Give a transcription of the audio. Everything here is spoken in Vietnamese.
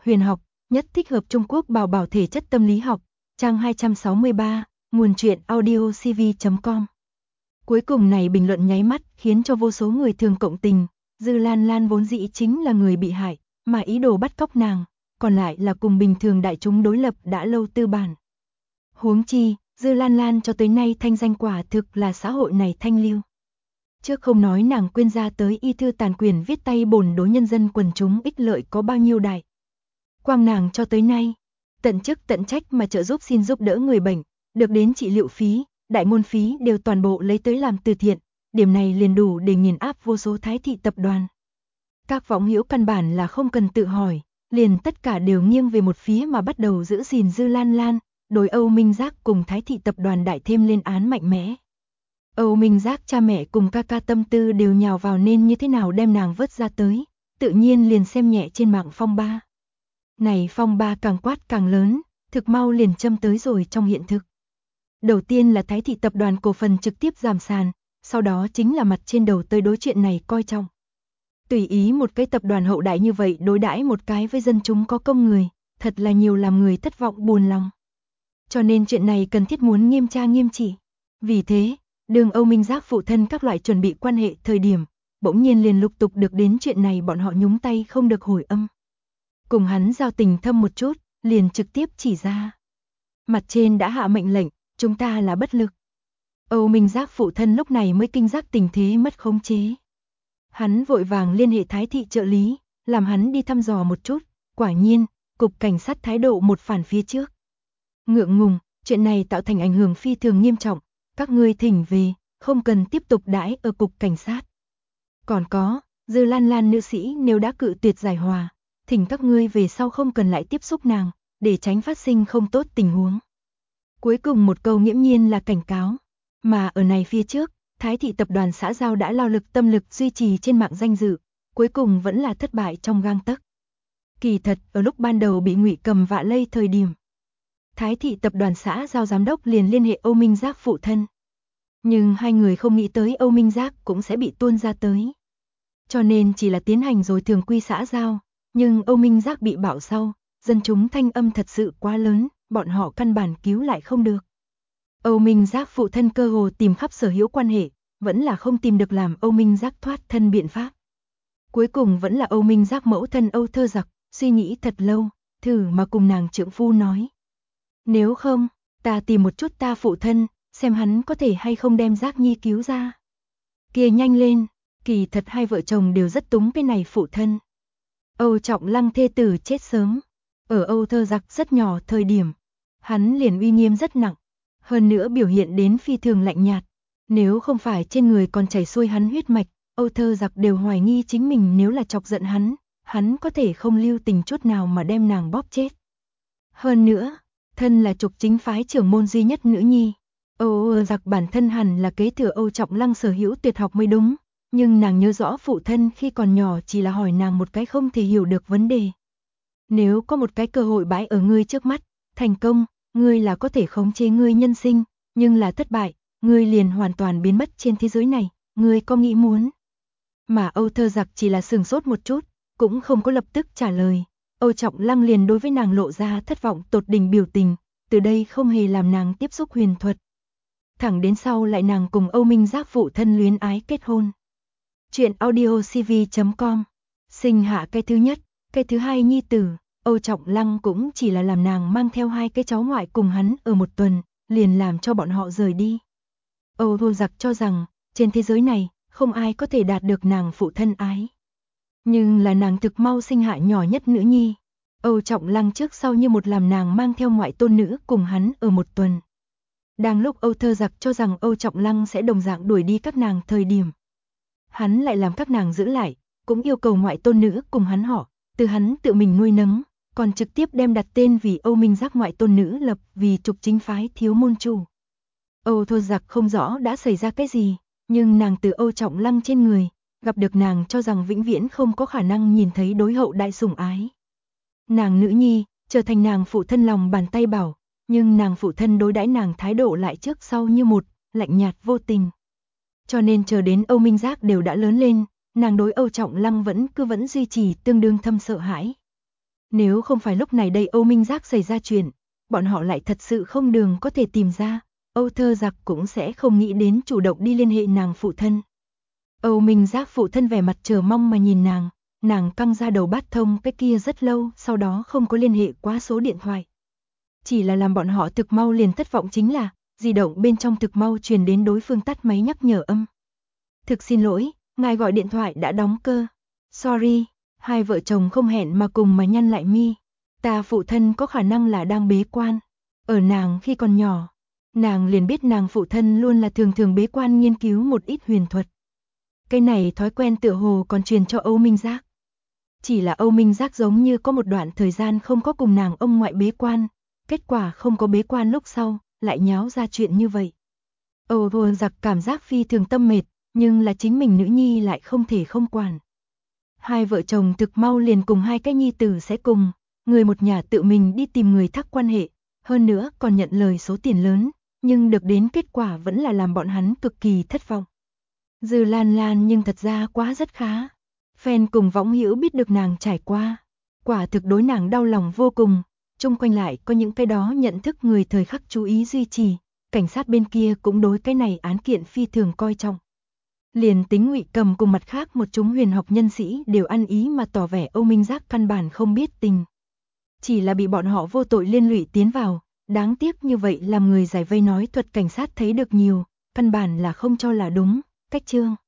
huyền học, nhất thích hợp Trung Quốc bảo bảo thể chất tâm lý học, trang 263, nguồn truyện audiocv.com. Cuối cùng này bình luận nháy mắt khiến cho vô số người thường cộng tình, Dư Lan Lan vốn dĩ chính là người bị hại, mà ý đồ bắt cóc nàng, còn lại là cùng bình thường đại chúng đối lập đã lâu tư bản. Huống chi, Dư Lan Lan cho tới nay thanh danh quả thực là xã hội này thanh lưu. Trước không nói nàng quyên ra tới y thư tàn quyền viết tay bổn đối nhân dân quần chúng ích lợi có bao nhiêu đại. Quang nàng cho tới nay, tận chức tận trách mà trợ giúp xin giúp đỡ người bệnh, được đến trị liệu phí, đại môn phí đều toàn bộ lấy tới làm từ thiện, điểm này liền đủ để nghiền áp vô số thái thị tập đoàn. Các võng hữu căn bản là không cần tự hỏi, liền tất cả đều nghiêng về một phía mà bắt đầu giữ gìn Dư Lan Lan, đối Âu Minh Giác cùng thái thị tập đoàn đại thêm lên án mạnh mẽ. Âu Minh Giác cha mẹ cùng ca ca tâm tư đều nhào vào nên như thế nào đem nàng vớt ra tới, tự nhiên liền xem nhẹ trên mạng phong ba. Này phong ba càng quát càng lớn, thực mau liền châm tới rồi trong hiện thực. Đầu tiên là thái thị tập đoàn cổ phần trực tiếp giảm sàn, sau đó chính là mặt trên đầu tới đối chuyện này coi trọng. Tùy ý một cái tập đoàn hậu đại như vậy đối đãi một cái với dân chúng có công người, thật là nhiều làm người thất vọng buồn lòng. Cho nên chuyện này cần thiết muốn nghiêm tra nghiêm trị. Vì thế, đường Âu Minh Giác phụ thân các loại chuẩn bị quan hệ thời điểm, bỗng nhiên liền lục tục được đến chuyện này bọn họ nhúng tay không được hồi âm. Cùng hắn giao tình thâm một chút, liền trực tiếp chỉ ra. Mặt trên đã hạ mệnh lệnh, chúng ta là bất lực. Âu Minh Giác phụ thân lúc này mới kinh giác tình thế mất khống chế. Hắn vội vàng liên hệ thái thị trợ lý, làm hắn đi thăm dò một chút, quả nhiên, cục cảnh sát thái độ một phản phía trước. Ngượng ngùng, chuyện này tạo thành ảnh hưởng phi thường nghiêm trọng, các ngươi thỉnh về, không cần tiếp tục đãi ở cục cảnh sát. Còn có, Dư Lan Lan nữ sĩ nếu đã cự tuyệt giải hòa, thỉnh các ngươi về sau không cần lại tiếp xúc nàng, để tránh phát sinh không tốt tình huống. Cuối cùng một câu nghiễm nhiên là cảnh cáo, mà ở này phía trước, thái thị tập đoàn xã giao đã lao lực tâm lực duy trì trên mạng danh dự, cuối cùng vẫn là thất bại trong gang tấc. Kỳ thật, ở lúc ban đầu bị Ngụy Cầm vạ lây thời điểm, thái thị tập đoàn xã giao giám đốc liền liên hệ Âu Minh Giác phụ thân. Nhưng hai người không nghĩ tới Âu Minh Giác cũng sẽ bị tuôn ra tới. Cho nên chỉ là tiến hành rồi thường quy xã giao, nhưng Âu Minh Giác bị bạo sau, dân chúng thanh âm thật sự quá lớn, bọn họ căn bản cứu lại không được. Âu Minh Giác phụ thân cơ hồ tìm khắp sở hữu quan hệ, vẫn là không tìm được làm Âu Minh Giác thoát thân biện pháp. Cuối cùng vẫn là Âu Minh Giác mẫu thân Âu Thơ Giặc, suy nghĩ thật lâu, thử mà cùng nàng trượng phu nói. Nếu không, ta tìm một chút ta phụ thân, xem hắn có thể hay không đem Giác Nhi cứu ra. Kia nhanh lên, kỳ thật hai vợ chồng đều rất túng cái này phụ thân. Âu Trọng Lăng thê tử chết sớm, ở Âu Thơ Giặc rất nhỏ thời điểm, hắn liền uy nghiêm rất nặng, hơn nữa biểu hiện đến phi thường lạnh nhạt. Nếu không phải trên người còn chảy xuôi hắn huyết mạch, Âu Thơ Giặc đều hoài nghi chính mình nếu là chọc giận hắn có thể không lưu tình chút nào mà đem nàng bóp chết. Hơn nữa, thân là trục chính phái trưởng môn duy nhất nữ nhi, Âu Giặc bản thân hẳn là kế thừa Âu Trọng Lăng sở hữu tuyệt học mới đúng, nhưng nàng nhớ rõ phụ thân khi còn nhỏ chỉ là hỏi nàng một cái không thể hiểu được vấn đề. Nếu có một cái cơ hội bãi ở ngươi trước mắt, thành công, ngươi là có thể khống chế ngươi nhân sinh, nhưng là thất bại, ngươi liền hoàn toàn biến mất trên thế giới này, ngươi có nghĩ muốn. Mà Âu Thơ Giặc chỉ là sừng sốt một chút, cũng không có lập tức trả lời. Âu Trọng Lăng liền đối với nàng lộ ra thất vọng tột đỉnh biểu tình, từ đây không hề làm nàng tiếp xúc huyền thuật. Thẳng đến sau lại nàng cùng Âu Minh Giác phụ thân luyến ái kết hôn. Chuyện audiocv.com. Sinh hạ cái thứ nhất, cái thứ hai nhi tử, Âu Trọng Lăng cũng chỉ là làm nàng mang theo hai cái cháu ngoại cùng hắn ở một tuần, liền làm cho bọn họ rời đi. Âu Thơ Giặc cho rằng, trên thế giới này, không ai có thể đạt được nàng phụ thân ái. Nhưng là nàng thực mau sinh hạ nhỏ nhất nữ nhi. Âu Trọng Lăng trước sau như một làm nàng mang theo ngoại tôn nữ cùng hắn ở một tuần. Đang lúc Âu Thơ Giặc cho rằng Âu Trọng Lăng sẽ đồng dạng đuổi đi các nàng thời điểm, hắn lại làm các nàng giữ lại, cũng yêu cầu ngoại tôn nữ cùng hắn họ, từ hắn tự mình nuôi nấng, còn trực tiếp đem đặt tên vì Âu Minh Giác ngoại tôn nữ lập vì trục chính phái thiếu môn chủ. Âu Thơ Giặc không rõ đã xảy ra cái gì, nhưng nàng từ Âu Trọng Lăng trên người, gặp được nàng cho rằng vĩnh viễn không có khả năng nhìn thấy đối hậu đại sủng ái. Nàng nữ nhi, trở thành nàng phụ thân lòng bàn tay bảo, nhưng nàng phụ thân đối đãi nàng thái độ lại trước sau như một, lạnh nhạt vô tình. Cho nên chờ đến Âu Minh Giác đều đã lớn lên, nàng đối Âu Trọng Lăng vẫn duy trì tương đương thâm sợ hãi. Nếu không phải lúc này đây Âu Minh Giác xảy ra chuyện, bọn họ lại thật sự không đường có thể tìm ra, Âu Thơ Giặc cũng sẽ không nghĩ đến chủ động đi liên hệ nàng phụ thân. Âu Minh Giác phụ thân vẻ mặt chờ mong mà nhìn nàng căng ra đầu bắt thông cái kia rất lâu, sau đó không có liên hệ qua số điện thoại. Chỉ là làm bọn họ thực mau liền thất vọng chính là, di động bên trong thực mau truyền đến đối phương tắt máy nhắc nhở âm. Thực xin lỗi, ngài gọi điện thoại đã đóng cơ. Sorry, hai vợ chồng không hẹn mà cùng mà nhăn lại mi. Ta phụ thân có khả năng là đang bế quan. Ở nàng khi còn nhỏ, nàng liền biết nàng phụ thân luôn là thường bế quan nghiên cứu một ít huyền thuật. Cái này thói quen tựa hồ còn truyền cho Âu Minh Giác. Chỉ là Âu Minh Giác giống như có một đoạn thời gian không có cùng nàng ông ngoại bế quan, kết quả không có bế quan lúc sau, lại nháo ra chuyện như vậy. Âu Thơ Giặc cảm giác phi thường tâm mệt, nhưng là chính mình nữ nhi lại không thể không quản. Hai vợ chồng thực mau liền cùng hai cái nhi tử sẽ cùng, người một nhà tự mình đi tìm người thắc quan hệ, hơn nữa còn nhận lời số tiền lớn, nhưng được đến kết quả vẫn là làm bọn hắn cực kỳ thất vọng. Dư Lan Lan nhưng thật ra quá rất khá. Fan cùng võng hữu biết được nàng trải qua, quả thực đối nàng đau lòng vô cùng, chung quanh lại có những cái đó nhận thức người thời khắc chú ý duy trì, cảnh sát bên kia cũng đối cái này án kiện phi thường coi trọng. Liền tính Ngụy Cầm cùng mặt khác một chúng huyền học nhân sĩ đều ăn ý mà tỏ vẻ Âu Minh Giác căn bản không biết tình. Chỉ là bị bọn họ vô tội liên lụy tiến vào, đáng tiếc như vậy làm người giải vây nói thuật cảnh sát thấy được nhiều, căn bản là không cho là đúng, cách chương.